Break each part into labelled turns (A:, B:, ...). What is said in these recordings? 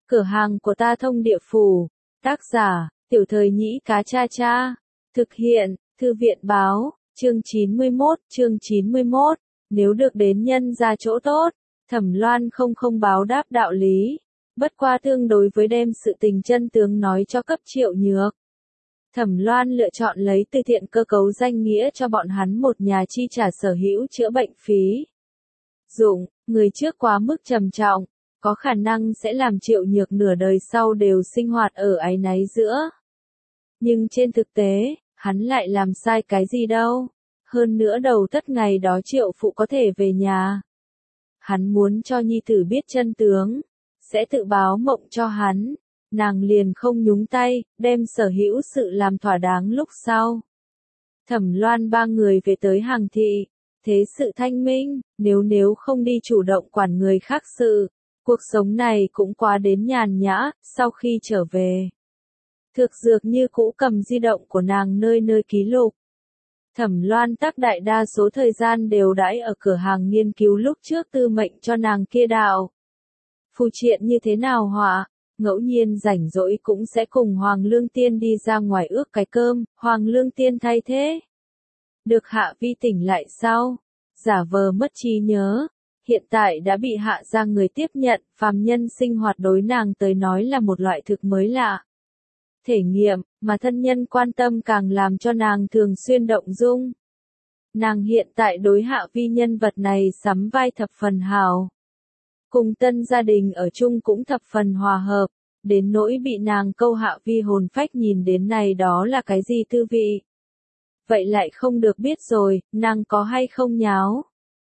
A: Cửa hàng của ta thông địa phủ. Tác giả, Tiểu Thời Nhĩ Cá Cha Cha. Thực hiện, Thư viện báo, chương 91. Nếu được đến nhân ra chỗ tốt, Thẩm Loan không báo đáp đạo lý. Bất qua tương đối với đem sự tình chân tướng nói cho cấp Triệu Nhược. Thẩm Loan lựa chọn lấy từ thiện cơ cấu danh nghĩa cho bọn hắn một nhà chi trả sở hữu chữa bệnh phí. Dụng, người trước quá mức trầm trọng, có khả năng sẽ làm Triệu Nhược nửa đời sau đều sinh hoạt ở áy náy giữa. Nhưng trên thực tế, hắn lại làm sai cái gì đâu. Hơn nữa đầu tất ngày đó Triệu phụ có thể về nhà. Hắn muốn cho nhi tử biết chân tướng, sẽ tự báo mộng cho hắn. Nàng liền không nhúng tay, đem sở hữu sự làm thỏa đáng lúc sau. Thẩm Loan ba người về tới Hàng Thị, thế sự thanh minh, nếu không đi chủ động quản người khác sự, cuộc sống này cũng quá đến nhàn nhã. Sau khi trở về, Thực Dược như cũ cầm di động của nàng nơi ký lục. Thẩm Loan tắc đại đa số thời gian đều đãi ở cửa hàng nghiên cứu lúc trước tư mệnh cho nàng kia đạo. Phù triện như thế nào họa, ngẫu nhiên rảnh rỗi cũng sẽ cùng Hoàng Lương Tiên đi ra ngoài ước cái cơm. Hoàng Lương Tiên thay thế. Được Hạ Vi tỉnh lại sau, giả vờ mất trí nhớ. Hiện tại đã bị Hạ ra người tiếp nhận, phàm nhân sinh hoạt đối nàng tới nói là một loại thực mới lạ. Thể nghiệm, mà thân nhân quan tâm càng làm cho nàng thường xuyên động dung. Nàng hiện tại đối Hạ Vi nhân vật này sắm vai thập phần hào. Cùng tân gia đình ở chung cũng thập phần hòa hợp, đến nỗi bị nàng câu Hạ Vi hồn phách nhìn đến này đó là cái gì tư vị. Vậy lại không được biết rồi, nàng có hay không nháo.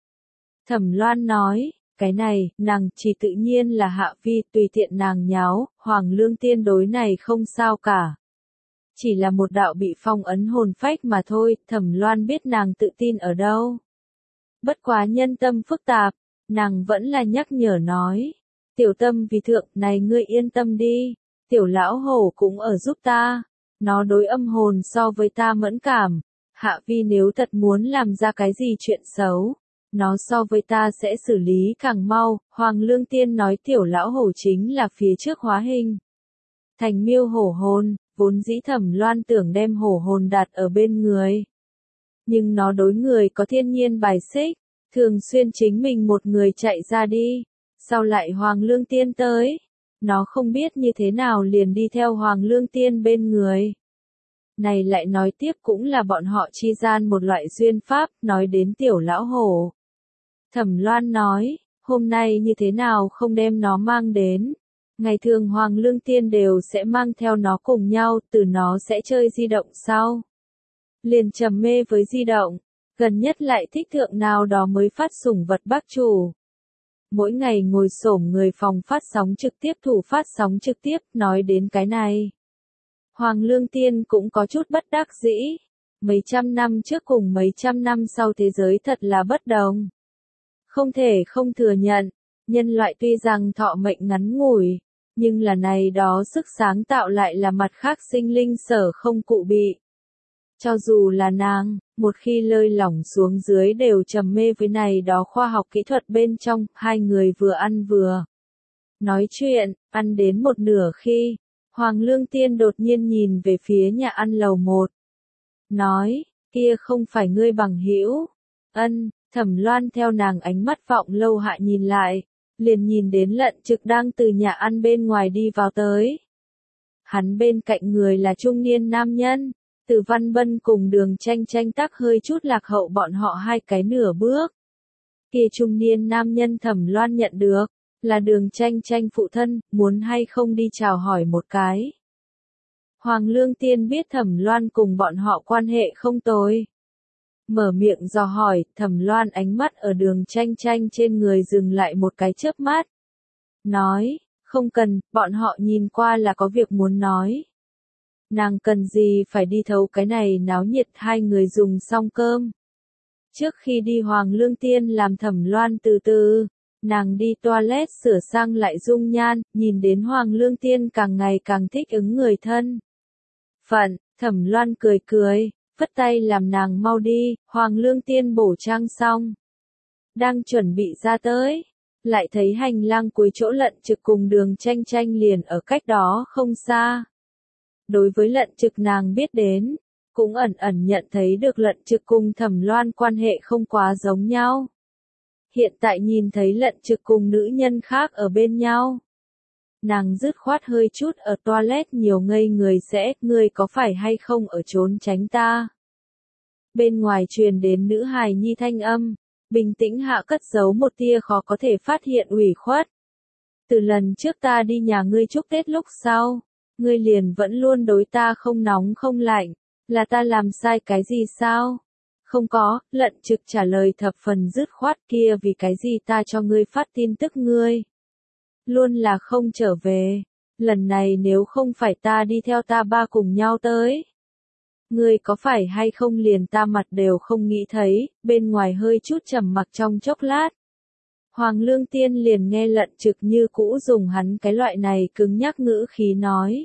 A: Thẩm Loan nói, cái này, nàng chỉ tự nhiên là Hạ Vi, tùy tiện nàng nháo, Hoàng Lương Tiên đối này không sao cả. Chỉ là một đạo bị phong ấn hồn phách mà thôi. Thẩm Loan biết nàng tự tin ở đâu. Bất quá nhân tâm phức tạp, nàng vẫn là nhắc nhở nói. Tiểu Tâm vì thượng, này ngươi yên tâm đi, tiểu lão hổ cũng ở giúp ta. Nó đối âm hồn so với ta mẫn cảm. Hạ Vi nếu thật muốn làm ra cái gì chuyện xấu, nó so với ta sẽ xử lý càng mau. Hoàng Lương Tiên nói tiểu lão hổ chính là phía trước hóa hình thành miêu hổ hồn, vốn dĩ Thẩm Loan tưởng đem hổ hồn đặt ở bên người. Nhưng nó đối người có thiên nhiên bài xích, thường xuyên chính mình một người chạy ra đi, sau lại Hoàng Lương Tiên tới. Nó không biết như thế nào liền đi theo Hoàng Lương Tiên bên người. Này lại nói tiếp cũng là bọn họ chi gian một loại duyên pháp. Nói đến tiểu lão hổ, Thẩm Loan nói, hôm nay như thế nào không đem nó mang đến. Ngày thường Hoàng Lương Tiên đều sẽ mang theo nó cùng nhau, từ nó sẽ chơi di động sau. Liền trầm mê với di động, gần nhất lại thích thượng nào đó mới phát sủng vật bác chủ. Mỗi ngày ngồi xổm người phòng phát sóng trực tiếp thủ phát sóng trực tiếp. Nói đến cái này, Hoàng Lương Tiên cũng có chút bất đắc dĩ. Mấy trăm năm trước cùng mấy trăm năm sau thế giới thật là bất đồng. Không thể không thừa nhận, nhân loại tuy rằng thọ mệnh ngắn ngủi, nhưng là này đó sức sáng tạo lại là mặt khác sinh linh sở không cụ bị. Cho dù là nàng, một khi lơi lỏng xuống dưới đều trầm mê với này đó khoa học kỹ thuật bên trong. Hai người vừa ăn vừa nói chuyện, ăn đến một nửa khi, Hoàng Lương Tiên đột nhiên nhìn về phía nhà ăn lầu 1. Nói, kia không phải ngươi bằng hữu. Ân. Thẩm Loan theo nàng ánh mắt vọng lâu hạ nhìn lại, liền nhìn đến Lận Trực đang từ nhà ăn bên ngoài đi vào tới. Hắn bên cạnh người là trung niên nam nhân. Từ Văn Bân cùng Đường Tranh Tranh tắc hơi chút lạc hậu bọn họ hai cái nửa bước. Kia trung niên nam nhân Thẩm Loan nhận được, là Đường Tranh Tranh phụ thân, muốn hay không đi chào hỏi một cái. Hoàng Lương Tiên biết Thẩm Loan cùng bọn họ quan hệ không tồi. Mở miệng dò hỏi. Thẩm Loan ánh mắt ở Đường Tranh Tranh trên người dừng lại một cái chớp mắt. Nói, không cần, bọn họ nhìn qua là có việc muốn nói. Nàng cần gì phải đi thấu cái này náo nhiệt. Hai người dùng xong cơm. Trước khi đi Hoàng Lương Tiên làm Thẩm Loan từ từ. Nàng đi toilet sửa sang lại dung nhan, nhìn đến Hoàng Lương Tiên càng ngày càng thích ứng người thân. Phận, Thẩm Loan cười, phất tay làm nàng mau đi. Hoàng Lương Tiên bổ trang xong, đang chuẩn bị ra tới. lại thấy hành lang cuối chỗ Lận Trực cùng Đường Tranh Tranh liền ở cách đó không xa. Đối với Lận Trực nàng biết đến, cũng ẩn ẩn nhận thấy được Lận Trực cùng Thẩm Loan quan hệ không quá giống nhau. Hiện tại nhìn thấy Lận Trực cùng nữ nhân khác ở bên nhau. Nàng dứt khoát hơi chút ở toilet nhiều ngây người sẽ, ngươi có phải hay không ở trốn tránh ta? Bên ngoài truyền đến nữ hài nhi thanh âm, bình tĩnh hạ cất giấu một tia khó có thể phát hiện ủy khuất. Từ lần trước ta đi nhà ngươi chúc Tết lúc sau, ngươi liền vẫn luôn đối ta không nóng không lạnh, là ta làm sai cái gì sao? Không có, Lận Trực trả lời thập phần dứt khoát, kia vì cái gì ta cho ngươi phát tin tức ngươi? Luôn là không trở về, lần này nếu không phải ta đi theo ta ba cùng nhau tới. Ngươi có phải hay không liền ta mặt đều không nghĩ thấy, bên ngoài hơi chút trầm mặc trong chốc lát. Hoàng Lương Tiên liền nghe Lận Trực như cũ dùng hắn cái loại này cứng nhắc ngữ khí nói.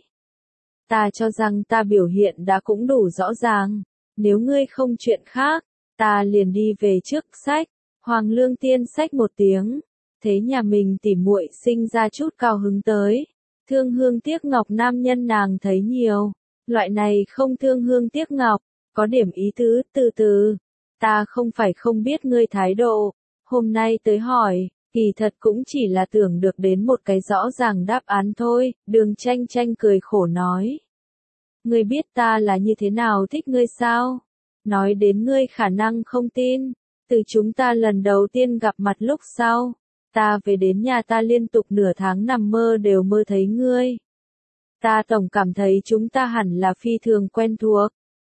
A: Ta cho rằng ta biểu hiện đã cũng đủ rõ ràng, nếu ngươi không chuyện khác, ta liền đi về trước sách. Hoàng Lương Tiên xách một tiếng, thế nhà mình tỉ muội sinh ra chút cao hứng tới. Thương hương tiếc ngọc nam nhân nàng thấy nhiều, loại này không thương hương tiếc ngọc, có điểm ý tứ, từ từ. Ta không phải không biết ngươi thái độ, hôm nay tới hỏi, kỳ thật cũng chỉ là tưởng được đến một cái rõ ràng đáp án thôi, Đường Tranh Tranh cười khổ nói. Ngươi biết ta là như thế nào thích ngươi sao? Nói đến ngươi khả năng không tin, từ chúng ta lần đầu tiên gặp mặt lúc sau, ta về đến nhà ta liên tục nửa tháng nằm mơ đều mơ thấy ngươi. Ta tổng cảm thấy chúng ta hẳn là phi thường quen thuộc.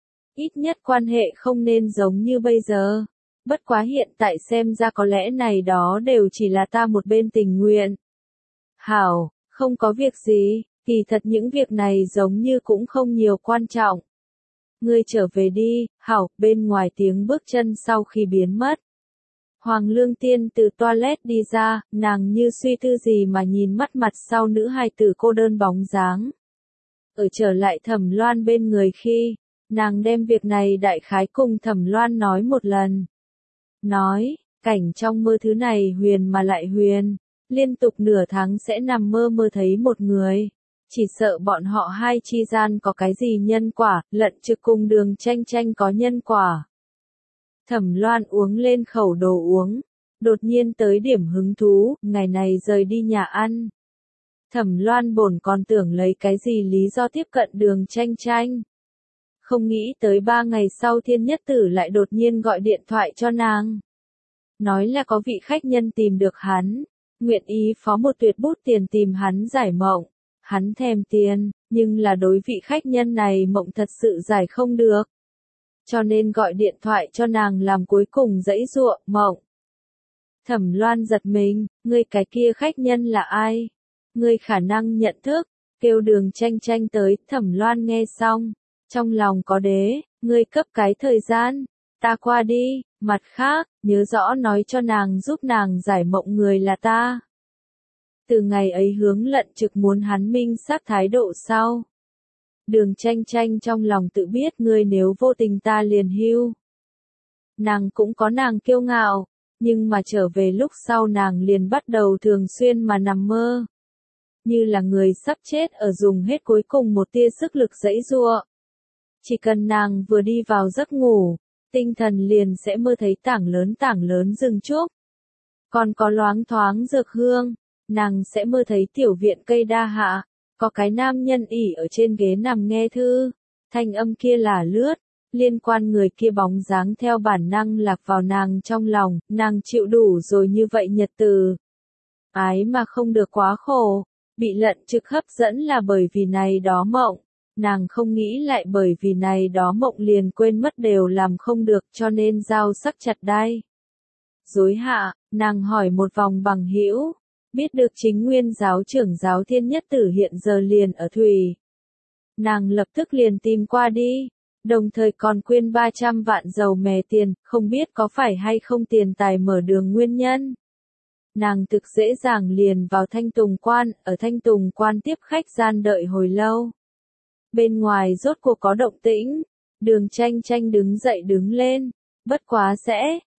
A: Ít nhất quan hệ không nên giống như bây giờ. Bất quá hiện tại xem ra có lẽ này đó đều chỉ là ta một bên tình nguyện. Hảo, không có việc gì, kỳ thật những việc này giống như cũng không nhiều quan trọng. Ngươi trở về đi, hảo, bên ngoài tiếng bước chân sau khi biến mất. Hoàng Lương Tiên từ toilet đi ra, nàng như suy tư gì mà nhìn mắt mặt sau nữ hài tử cô đơn bóng dáng. Ở trở lại Thẩm Loan bên người khi, nàng đem việc này đại khái cùng Thẩm Loan nói một lần. Nói, cảnh trong mơ thứ này huyền mà lại huyền, liên tục nửa tháng sẽ nằm mơ mơ thấy một người. Chỉ sợ bọn họ hai chi gian có cái gì nhân quả, Lận Trực cùng Đường Tranh Tranh có nhân quả. Thẩm Loan uống lên khẩu đồ uống, đột nhiên tới điểm hứng thú, ngày này rời đi nhà ăn. Thẩm Loan bổn còn tưởng lấy cái gì lý do tiếp cận Đường Tranh Tranh. Không nghĩ tới 3 ngày sau Thiên Nhất Tử lại đột nhiên gọi điện thoại cho nàng. Nói là có vị khách nhân tìm được hắn, nguyện ý phó một tuyệt bút tiền tìm hắn giải mộng. Hắn thèm tiền, nhưng là đối vị khách nhân này mộng thật sự giải không được. Cho nên gọi điện thoại cho nàng làm cuối cùng dãy dụa, mộng. Thẩm Loan giật mình, ngươi cái kia khách nhân là ai? Ngươi khả năng nhận thức, kêu Đường Tranh Tranh tới, Thẩm Loan nghe xong. Trong lòng có đế, ngươi cấp cái thời gian, ta qua đi, mặt khác, nhớ rõ nói cho nàng giúp nàng giải mộng người là ta. Từ ngày ấy hướng Lận Trực muốn hắn minh xác thái độ sau. Đường Tranh Tranh trong lòng tự biết ngươi nếu vô tình ta liền hưu. Nàng cũng có nàng kiêu ngạo, nhưng mà trở về lúc sau nàng liền bắt đầu thường xuyên mà nằm mơ. Như là người sắp chết ở dùng hết cuối cùng một tia sức lực giãy giụa. Chỉ cần nàng vừa đi vào giấc ngủ, tinh thần liền sẽ mơ thấy tảng lớn rừng trúc. Còn có loáng thoáng dược hương, nàng sẽ mơ thấy tiểu viện cây đa hạ, có cái nam nhân ỉ ở trên ghế nằm nghe thư, thanh âm kia là lướt, liên quan người kia bóng dáng theo bản năng lạc vào nàng trong lòng, nàng chịu đủ rồi như vậy nhật từ. Ái mà không được quá khổ, bị Lận Trực hấp dẫn là bởi vì này đó mộng. Nàng không nghĩ lại bởi vì này đó mộng liền quên mất đều làm không được cho nên dao sắc chặt đai. Dối hạ, nàng hỏi một vòng bằng hữu, biết được chính nguyên giáo trưởng giáo Thiên Nhất Tử hiện giờ liền ở Thủy. Nàng lập tức liền tìm qua đi, đồng thời còn quyên 300 vạn dầu mè tiền, không biết có phải hay không tiền tài mở đường nguyên nhân. Nàng thực dễ dàng liền vào Thanh Tùng Quan, ở Thanh Tùng Quan tiếp khách gian đợi hồi lâu. Bên ngoài rốt cuộc có động tĩnh, Đường Tranh Tranh đứng dậy đứng lên, bất quá sẽ,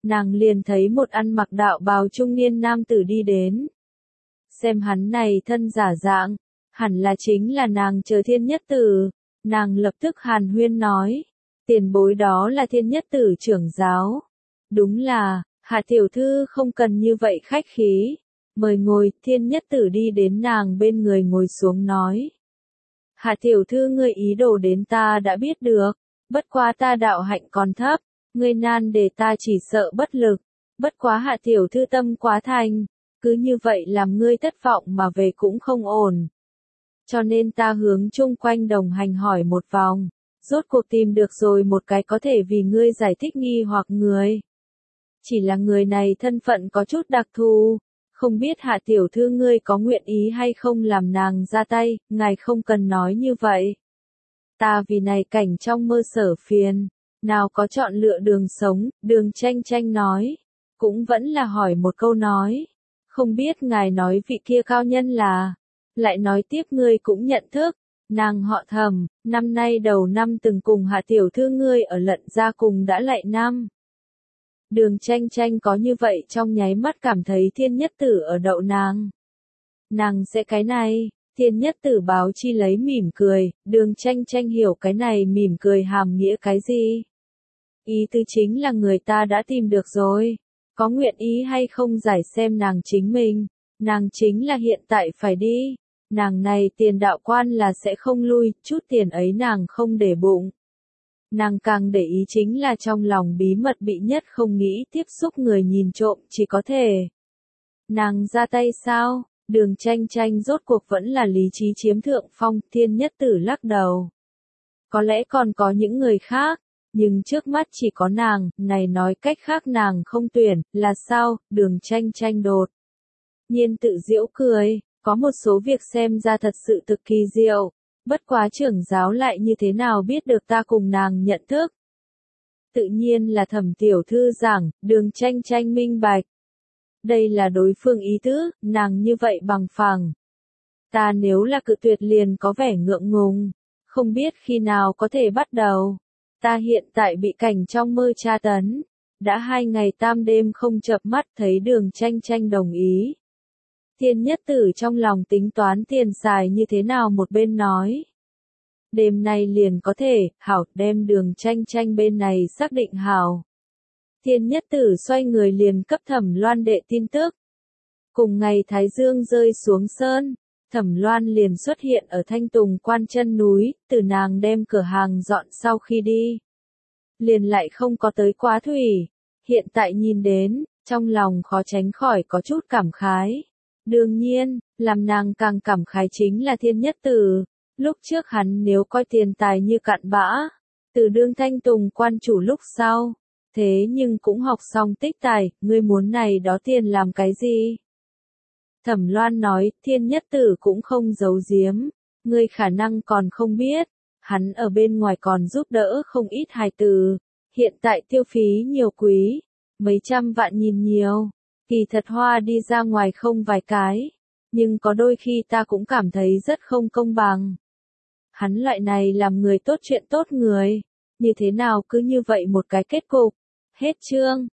A: nàng liền thấy một ăn mặc đạo bào trung niên nam tử đi đến. Xem hắn này thân giả dạng, hẳn là chính là nàng chờ Thiên Nhất Tử, nàng lập tức hàn huyên nói, tiền bối đó là Thiên Nhất Tử trưởng giáo. Đúng là, Hạ tiểu thư không cần như vậy khách khí, mời ngồi. Thiên Nhất Tử đi đến nàng bên người ngồi xuống nói. Hạ tiểu thư ngươi ý đồ đến ta đã biết được, bất quá ta đạo hạnh còn thấp, ngươi nan để ta chỉ sợ bất lực, bất quá Hạ tiểu thư tâm quá thành, cứ như vậy làm ngươi thất vọng mà về cũng không ổn. Cho nên ta hướng chung quanh đồng hành hỏi một vòng, rốt cuộc tìm được rồi một cái có thể vì ngươi giải thích nghi hoặc người. Chỉ là người này thân phận có chút đặc thù, không biết Hạ tiểu thư ngươi có nguyện ý hay không làm nàng ra tay, ngài không cần nói như vậy. Ta vì này cảnh trong mơ sở phiền, nào có chọn lựa đường sống. Đường Tranh Tranh nói, cũng vẫn là hỏi một câu nói, không biết ngài nói vị kia cao nhân là, lại nói tiếp ngươi cũng nhận thức, nàng họ Thẩm, năm nay đầu năm từng cùng Hạ tiểu thư ngươi ở Lận Gia cùng đã lại năm. Đường Tranh Tranh có như vậy trong nháy mắt cảm thấy Thiên Nhất Tử ở đậu nàng. Nàng sẽ cái này, Thiên Nhất Tử báo chi lấy mỉm cười, Đường Tranh Tranh hiểu cái này mỉm cười hàm nghĩa cái gì. Ý tứ chính là người ta đã tìm được rồi, có nguyện ý hay không giải xem nàng chính mình, nàng chính là hiện tại phải đi, nàng này tiền đạo quan là sẽ không lui, chút tiền ấy nàng không để bụng. Nàng càng để ý chính là trong lòng bí mật bị nhất không nghĩ tiếp xúc người nhìn trộm chỉ có thể. Nàng ra tay sao? Đường Tranh Tranh rốt cuộc vẫn là lý trí chiếm thượng phong. Thiên Nhất Tử lắc đầu. Có lẽ còn có những người khác, nhưng trước mắt chỉ có nàng, này nói cách khác nàng không tuyển, là sao? Đường Tranh Tranh đột nhiên tự giễu cười, có một số việc xem ra thật sự cực kỳ diệu. Bất quá trưởng giáo lại như thế nào biết được ta cùng nàng nhận thức? Tự nhiên là Thẩm tiểu thư giảng. Đường Tranh Tranh minh bạch. Đây là đối phương ý tứ, nàng như vậy bằng phẳng. Ta nếu là cự tuyệt liền có vẻ ngượng ngùng, không biết khi nào có thể bắt đầu. Ta hiện tại bị cảnh trong mơ tra tấn, đã 2 ngày tam đêm không chợp mắt thấy Đường Tranh Tranh đồng ý. Thiên Nhất Tử trong lòng tính toán tiền xài như thế nào một bên nói. Đêm nay liền có thể, hảo, đem Đường Tranh Tranh bên này xác định hảo. Thiên Nhất Tử xoay người liền cấp Thẩm Loan đệ tin tức. Cùng ngày Thái Dương rơi xuống sơn, Thẩm Loan liền xuất hiện ở Thanh Tùng Quan chân núi, từ nàng đem cửa hàng dọn sau khi đi. Liền lại không có tới quá thủy, hiện tại nhìn đến, trong lòng khó tránh khỏi có chút cảm khái. Đương nhiên, làm nàng càng cảm khái chính là Thiên Nhất Tử, lúc trước hắn nếu coi tiền tài như cặn bã, từ đương Thanh Tùng Quan chủ lúc sau, thế nhưng cũng học xong tích tài, ngươi muốn này đó tiền làm cái gì? Thẩm Loan nói, Thiên Nhất Tử cũng không giấu giếm, ngươi khả năng còn không biết, hắn ở bên ngoài còn giúp đỡ không ít hài tử, hiện tại tiêu phí nhiều quý, mấy trăm vạn nhìn nhiều, kỳ thật hoa đi ra ngoài không vài cái, nhưng có đôi khi ta cũng cảm thấy rất không công bằng. Hắn loại này làm người tốt chuyện tốt người, như thế nào cứ như vậy một cái kết cục. Hết chương.